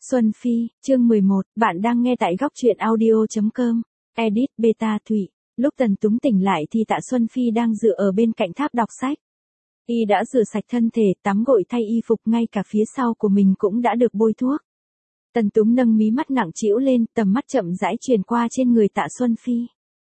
Xuân Phi, chương 11, bạn đang nghe tại góc truyện audio.com, edit beta Thụy. Lúc Tần Túng tỉnh lại thì Tạ Xuân Phi đang dựa ở bên cạnh tháp đọc sách. Y đã rửa sạch thân thể, tắm gội thay y phục, ngay cả phía sau của mình cũng đã được bôi thuốc. Tần Túng nâng mí mắt nặng trĩu lên, tầm mắt chậm rãi truyền qua trên người Tạ Xuân Phi.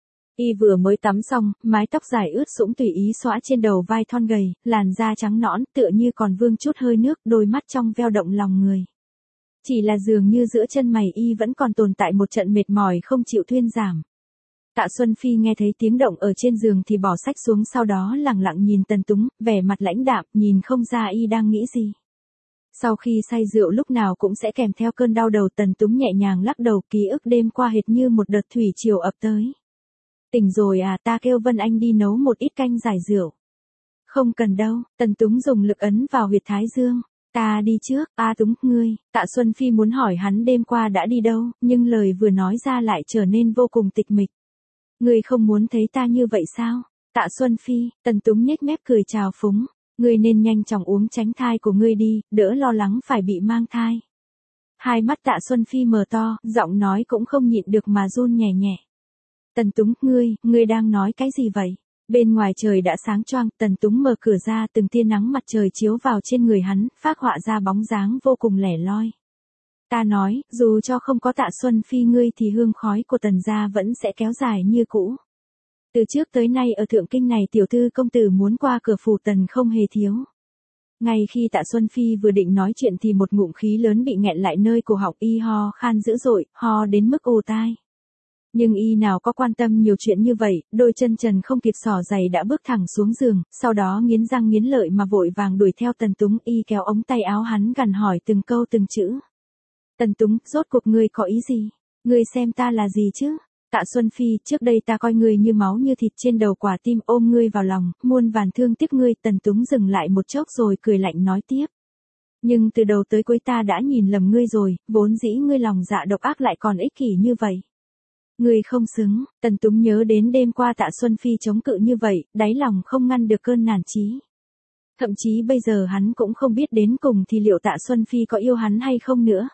Y vừa mới tắm xong, mái tóc dài ướt sũng tùy ý xõa trên đầu vai thon gầy, làn da trắng nõn tựa như còn vương chút hơi nước, đôi mắt trong veo động lòng người. Chỉ là dường như giữa chân mày y vẫn còn tồn tại một trận mệt mỏi không chịu thuyên giảm. Tạ Xuân Phi nghe thấy tiếng động ở trên giường thì bỏ sách xuống, sau đó lẳng lặng nhìn Tần Túng, vẻ mặt lãnh đạm, nhìn không ra y đang nghĩ gì. Sau khi say rượu lúc nào cũng sẽ kèm theo cơn đau đầu. Tần Túng nhẹ nhàng lắc đầu, ký ức đêm qua hệt như một đợt thủy triều ập tới. Tỉnh rồi à, ta kêu Vân Anh đi nấu một ít canh giải rượu. Không cần đâu, Tần Túng dùng lực ấn vào huyệt thái dương. Ta đi trước, Túng, ngươi. Tạ Xuân Phi muốn hỏi hắn đêm qua đã đi đâu, nhưng lời vừa nói ra lại trở nên vô cùng tịch mịch. Ngươi không muốn thấy ta như vậy sao? Tạ Xuân Phi, Tần Túng nhếch mép cười trào phúng. Ngươi nên nhanh chóng uống tránh thai của ngươi đi, đỡ lo lắng phải bị mang thai. Hai mắt Tạ Xuân Phi mở to, giọng nói cũng không nhịn được mà run nhẹ nhẹ. Tần Túng, ngươi đang nói cái gì vậy? Bên ngoài trời đã sáng choang, Tần Túng mở cửa ra, từng tia nắng mặt trời chiếu vào trên người hắn, phác họa ra bóng dáng vô cùng lẻ loi. Ta nói, dù cho không có Tạ Xuân Phi ngươi thì hương khói của Tần gia vẫn sẽ kéo dài như cũ. Từ trước tới nay ở Thượng Kinh này tiểu thư công tử muốn qua cửa phủ Tần không hề thiếu. Ngay khi Tạ Xuân Phi vừa định nói chuyện thì một ngụm khí lớn bị nghẹn lại nơi cổ họng, y ho khan dữ dội, ho đến mức ù tai. Nhưng y nào có quan tâm nhiều chuyện như vậy, đôi chân trần không kịp xỏ giày đã bước thẳng xuống giường, sau đó nghiến răng nghiến lợi mà vội vàng đuổi theo Tần Túng. Y kéo ống tay áo hắn gằn hỏi từng câu từng chữ. Tần Túng, rốt cuộc ngươi có ý gì? Ngươi xem ta là gì chứ? Tạ Xuân Phi, trước đây ta coi ngươi như máu như thịt trên đầu quả tim, ôm ngươi vào lòng, muôn vàn thương tiếc ngươi. Tần Túng dừng lại một chốc rồi cười lạnh nói tiếp. Nhưng từ đầu tới cuối ta đã nhìn lầm ngươi rồi, vốn dĩ ngươi lòng dạ độc ác lại còn ích kỷ như vậy. Ngươi không xứng. Tần Túng nhớ đến đêm qua Tạ Xuân Phi chống cự như vậy, đáy lòng không ngăn được cơn nản chí. Thậm chí bây giờ hắn cũng không biết đến cùng thì liệu Tạ Xuân Phi có yêu hắn hay không nữa.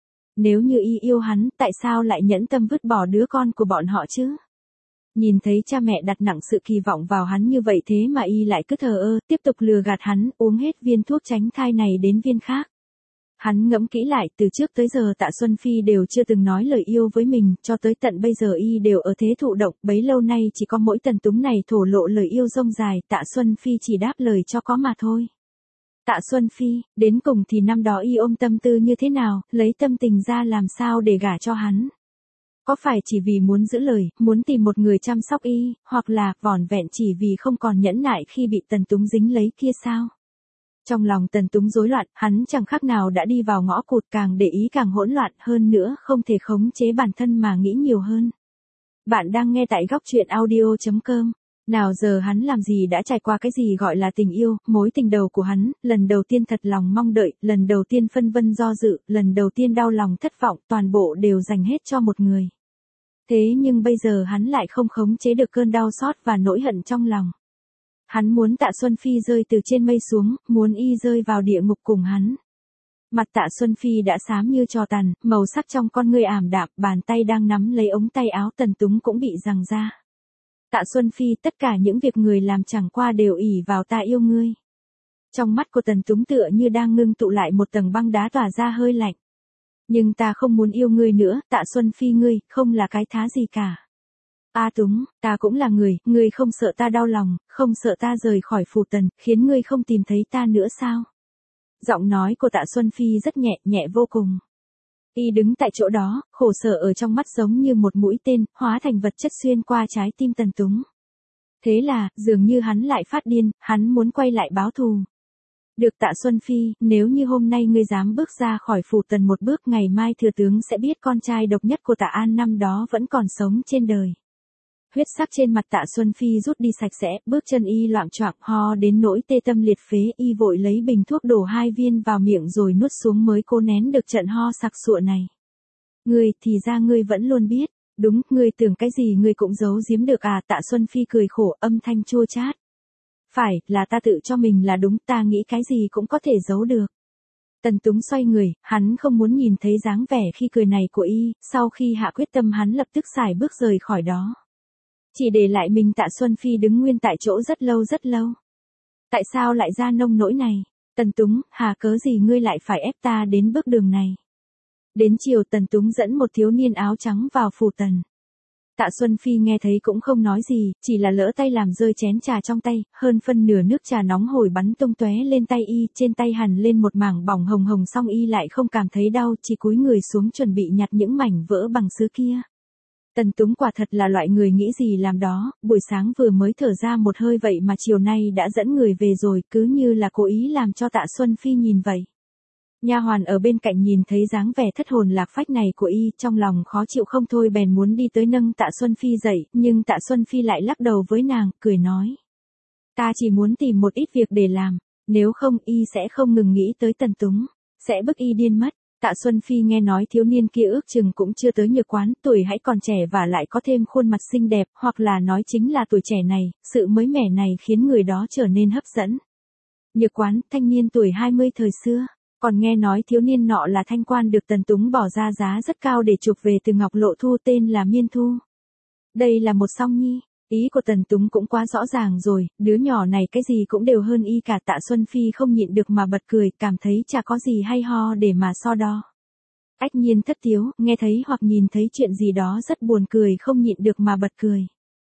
Nếu như y yêu hắn, tại sao lại nhẫn tâm vứt bỏ đứa con của bọn họ chứ? Nhìn thấy cha mẹ đặt nặng sự kỳ vọng vào hắn như vậy thế mà y lại cứ thờ ơ, tiếp tục lừa gạt hắn, uống hết viên thuốc tránh thai này đến viên khác. Hắn ngẫm kỹ lại, từ trước tới giờ Tạ Xuân Phi đều chưa từng nói lời yêu với mình, cho tới tận bây giờ y đều ở thế thụ động, bấy lâu nay chỉ có mỗi Tần Túng này thổ lộ lời yêu dông dài, Tạ Xuân Phi chỉ đáp lời cho có mà thôi. Tạ Xuân Phi, đến cùng thì năm đó y ôm tâm tư như thế nào, lấy tâm tình ra làm sao để gả cho hắn? Có phải chỉ vì muốn giữ lời, muốn tìm một người chăm sóc y, hoặc là vỏn vẹn chỉ vì không còn nhẫn nại khi bị Tần Túng dính lấy kia sao? Trong lòng Tần Túng rối loạn, hắn chẳng khác nào đã đi vào ngõ cụt, càng để ý càng hỗn loạn, hơn nữa không thể khống chế bản thân mà nghĩ nhiều hơn. Bạn đang nghe tại góc truyện audio.com. Nào giờ hắn làm gì đã trải qua cái gì gọi là tình yêu, mối tình đầu của hắn, lần đầu tiên thật lòng mong đợi, lần đầu tiên phân vân do dự, lần đầu tiên đau lòng thất vọng, toàn bộ đều dành hết cho một người. Thế nhưng bây giờ hắn lại không khống chế được cơn đau xót và nỗi hận trong lòng. Hắn muốn Tạ Xuân Phi rơi từ trên mây xuống, muốn y rơi vào địa ngục cùng hắn. Mặt Tạ Xuân Phi đã xám như tro tàn, màu sắc trong con ngươi ảm đạm, bàn tay đang nắm lấy ống tay áo Tần Túng cũng bị giằng ra. Tạ Xuân Phi, tất cả những việc người làm chẳng qua đều ỷ vào ta yêu ngươi. Trong mắt của Tần Túng tựa như đang ngưng tụ lại một tầng băng đá tỏa ra hơi lạnh. Nhưng ta không muốn yêu ngươi nữa, Tạ Xuân Phi, ngươi không là cái thá gì cả. Túng, ta cũng là người, ngươi không sợ ta đau lòng, không sợ ta rời khỏi phủ Tần, khiến ngươi không tìm thấy ta nữa sao? Giọng nói của Tạ Xuân Phi rất nhẹ, nhẹ vô cùng. Y đứng tại chỗ đó, khổ sở ở trong mắt giống như một mũi tên, hóa thành vật chất xuyên qua trái tim Tần Túng. Thế là, dường như hắn lại phát điên, hắn muốn quay lại báo thù. Được Tạ Xuân Phi, nếu như hôm nay ngươi dám bước ra khỏi phủ Tần một bước, ngày mai thừa tướng sẽ biết con trai độc nhất của Tạ An năm đó vẫn còn sống trên đời. Huyết sắc trên mặt Tạ Xuân Phi rút đi sạch sẽ, bước chân y loạng choạng, ho đến nỗi tê tâm liệt phế, y vội lấy bình thuốc đổ 2 viên vào miệng rồi nuốt xuống mới cố nén được trận ho sặc sụa này. Ngươi, thì ra ngươi vẫn luôn biết, đúng, ngươi tưởng cái gì ngươi cũng giấu giếm được à? Tạ Xuân Phi cười khổ, âm thanh chua chát. Phải, là ta tự cho mình là đúng, ta nghĩ cái gì cũng có thể giấu được. Tần Túng xoay người, hắn không muốn nhìn thấy dáng vẻ khi cười này của y, sau khi hạ quyết tâm hắn lập tức xài bước rời khỏi đó. Chỉ để lại mình Tạ Xuân Phi đứng nguyên tại chỗ rất lâu rất lâu. Tại sao lại ra nông nỗi này? Tần Túng, hà cớ gì ngươi lại phải ép ta đến bước đường này? Đến chiều Tần Túng dẫn một thiếu niên áo trắng vào phủ Tần. Tạ Xuân Phi nghe thấy cũng không nói gì, chỉ là lỡ tay làm rơi chén trà trong tay, hơn phân nửa nước trà nóng hổi bắn tung tóe lên tay y, trên tay hằn lên một mảng bỏng hồng hồng, song y lại không cảm thấy đau, chỉ cúi người xuống chuẩn bị nhặt những mảnh vỡ bằng sứ kia. Tần Túng quả thật là loại người nghĩ gì làm đó, buổi sáng vừa mới thở ra một hơi vậy mà chiều nay đã dẫn người về rồi, cứ như là cố ý làm cho Tạ Xuân Phi nhìn vậy. Nha hoàn ở bên cạnh nhìn thấy dáng vẻ thất hồn lạc phách này của y, trong lòng khó chịu không thôi bèn muốn đi tới nâng Tạ Xuân Phi dậy, nhưng Tạ Xuân Phi lại lắc đầu với nàng, cười nói. Ta chỉ muốn tìm một ít việc để làm, nếu không y sẽ không ngừng nghĩ tới Tần Túng, sẽ bức y điên mất. Tạ Xuân Phi nghe nói thiếu niên kia ước chừng cũng chưa tới Nhược Quán, tuổi hãy còn trẻ và lại có thêm khuôn mặt xinh đẹp, hoặc là nói chính là tuổi trẻ này, sự mới mẻ này khiến người đó trở nên hấp dẫn. Nhược Quán, thanh niên tuổi 20 thời xưa. Còn nghe nói thiếu niên nọ là thanh quan được Tần Túng bỏ ra giá rất cao để chuộc về từ Ngọc Lộ Thu, tên là Miên Thu. Đây là một song nhi, ý của Tần Túng cũng quá rõ ràng rồi, đứa nhỏ này cái gì cũng đều hơn y cả. Tạ Xuân Phi không nhịn được mà bật cười, cảm thấy chả có gì hay ho để mà so đo. Ách Nhiên thất tiếu, nghe thấy hoặc nhìn thấy chuyện gì đó rất buồn cười không nhịn được mà bật cười.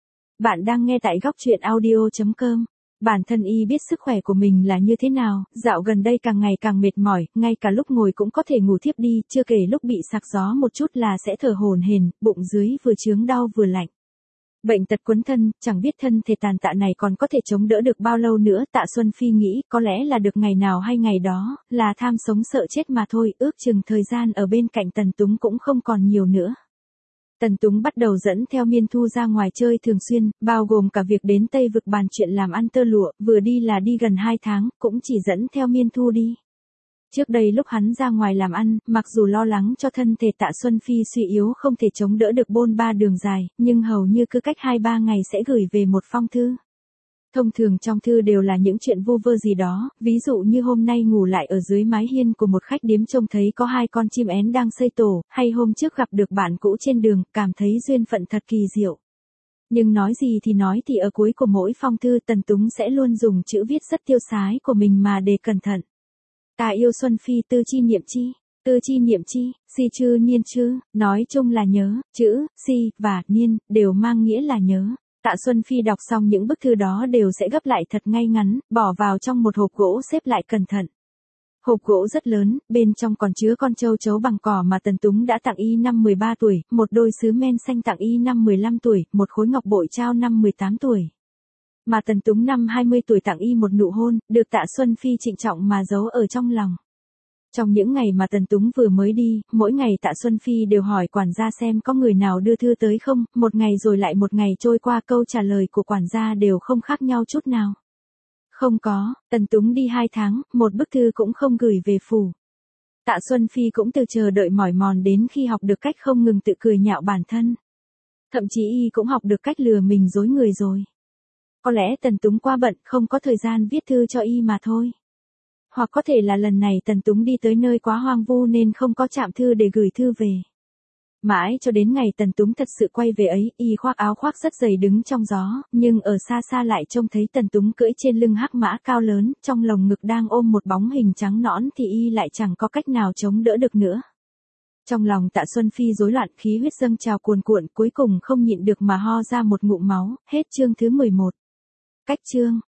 Bạn đang nghe tại góc truyện audio.com. Bản thân y biết sức khỏe của mình là như thế nào, dạo gần đây càng ngày càng mệt mỏi, ngay cả lúc ngồi cũng có thể ngủ thiếp đi, chưa kể lúc bị sặc gió một chút là sẽ thở hổn hển, bụng dưới vừa chướng đau vừa lạnh. Bệnh tật quấn thân, chẳng biết thân thể tàn tạ này còn có thể chống đỡ được bao lâu nữa. Tạ Xuân Phi nghĩ có lẽ là được ngày nào hay ngày đó, là tham sống sợ chết mà thôi, ước chừng thời gian ở bên cạnh Tần Túng cũng không còn nhiều nữa. Tần Túng bắt đầu dẫn theo Miên Thu ra ngoài chơi thường xuyên, bao gồm cả việc đến Tây Vực bàn chuyện làm ăn tơ lụa, vừa đi là đi gần 2 tháng, cũng chỉ dẫn theo Miên Thu đi. Trước đây lúc hắn ra ngoài làm ăn, mặc dù lo lắng cho thân thể Tạ Xuân Phi suy yếu không thể chống đỡ được bôn ba đường dài, nhưng hầu như cứ cách 2-3 ngày sẽ gửi về một phong thư. Thông thường trong thư đều là những chuyện vô vơ gì đó, ví dụ như hôm nay ngủ lại ở dưới mái hiên của một khách điếm trông thấy có 2 con chim én đang xây tổ, hay hôm trước gặp được bạn cũ trên đường, cảm thấy duyên phận thật kỳ diệu. Nhưng nói gì thì nói thì ở cuối của mỗi phong thư Tần Túng sẽ luôn dùng chữ viết rất tiêu sái của mình mà đề cẩn thận. Ta yêu Xuân Phi tư chi niệm chi, si chư niên chư, nói chung là nhớ, chữ, si, và, niên, đều mang nghĩa là nhớ. Tạ Xuân Phi đọc xong những bức thư đó đều sẽ gấp lại thật ngay ngắn, bỏ vào trong một hộp gỗ xếp lại cẩn thận. Hộp gỗ rất lớn, bên trong còn chứa con châu chấu bằng cỏ mà Tần Túng đã tặng y năm 13 tuổi, một đôi sứ men xanh tặng y năm 15 tuổi, một khối ngọc bội trao năm 18 tuổi. Mà Tần Túng năm 20 tuổi tặng y một nụ hôn, được Tạ Xuân Phi trịnh trọng mà giấu ở trong lòng. Trong những ngày mà Tần Túng vừa mới đi, mỗi ngày Tạ Xuân Phi đều hỏi quản gia xem có người nào đưa thư tới không, một ngày rồi lại một ngày trôi qua câu trả lời của quản gia đều không khác nhau chút nào. Không có, Tần Túng đi 2 tháng, một bức thư cũng không gửi về phủ. Tạ Xuân Phi cũng từ chờ đợi mỏi mòn đến khi học được cách không ngừng tự cười nhạo bản thân. Thậm chí y cũng học được cách lừa mình dối người rồi. Có lẽ Tần Túng quá bận không có thời gian viết thư cho y mà thôi. Hoặc có thể là lần này Tần Túng đi tới nơi quá hoang vu nên không có trạm thư để gửi thư về. Mãi cho đến ngày Tần Túng thật sự quay về ấy, y khoác áo khoác rất dày đứng trong gió, nhưng ở xa xa lại trông thấy Tần Túng cưỡi trên lưng hắc mã cao lớn, trong lồng ngực đang ôm một bóng hình trắng nõn thì y lại chẳng có cách nào chống đỡ được nữa. Trong lòng Tạ Xuân Phi rối loạn, khí huyết dâng trào cuồn cuộn, cuối cùng không nhịn được mà ho ra một ngụm máu. Hết chương thứ 11. Cách chương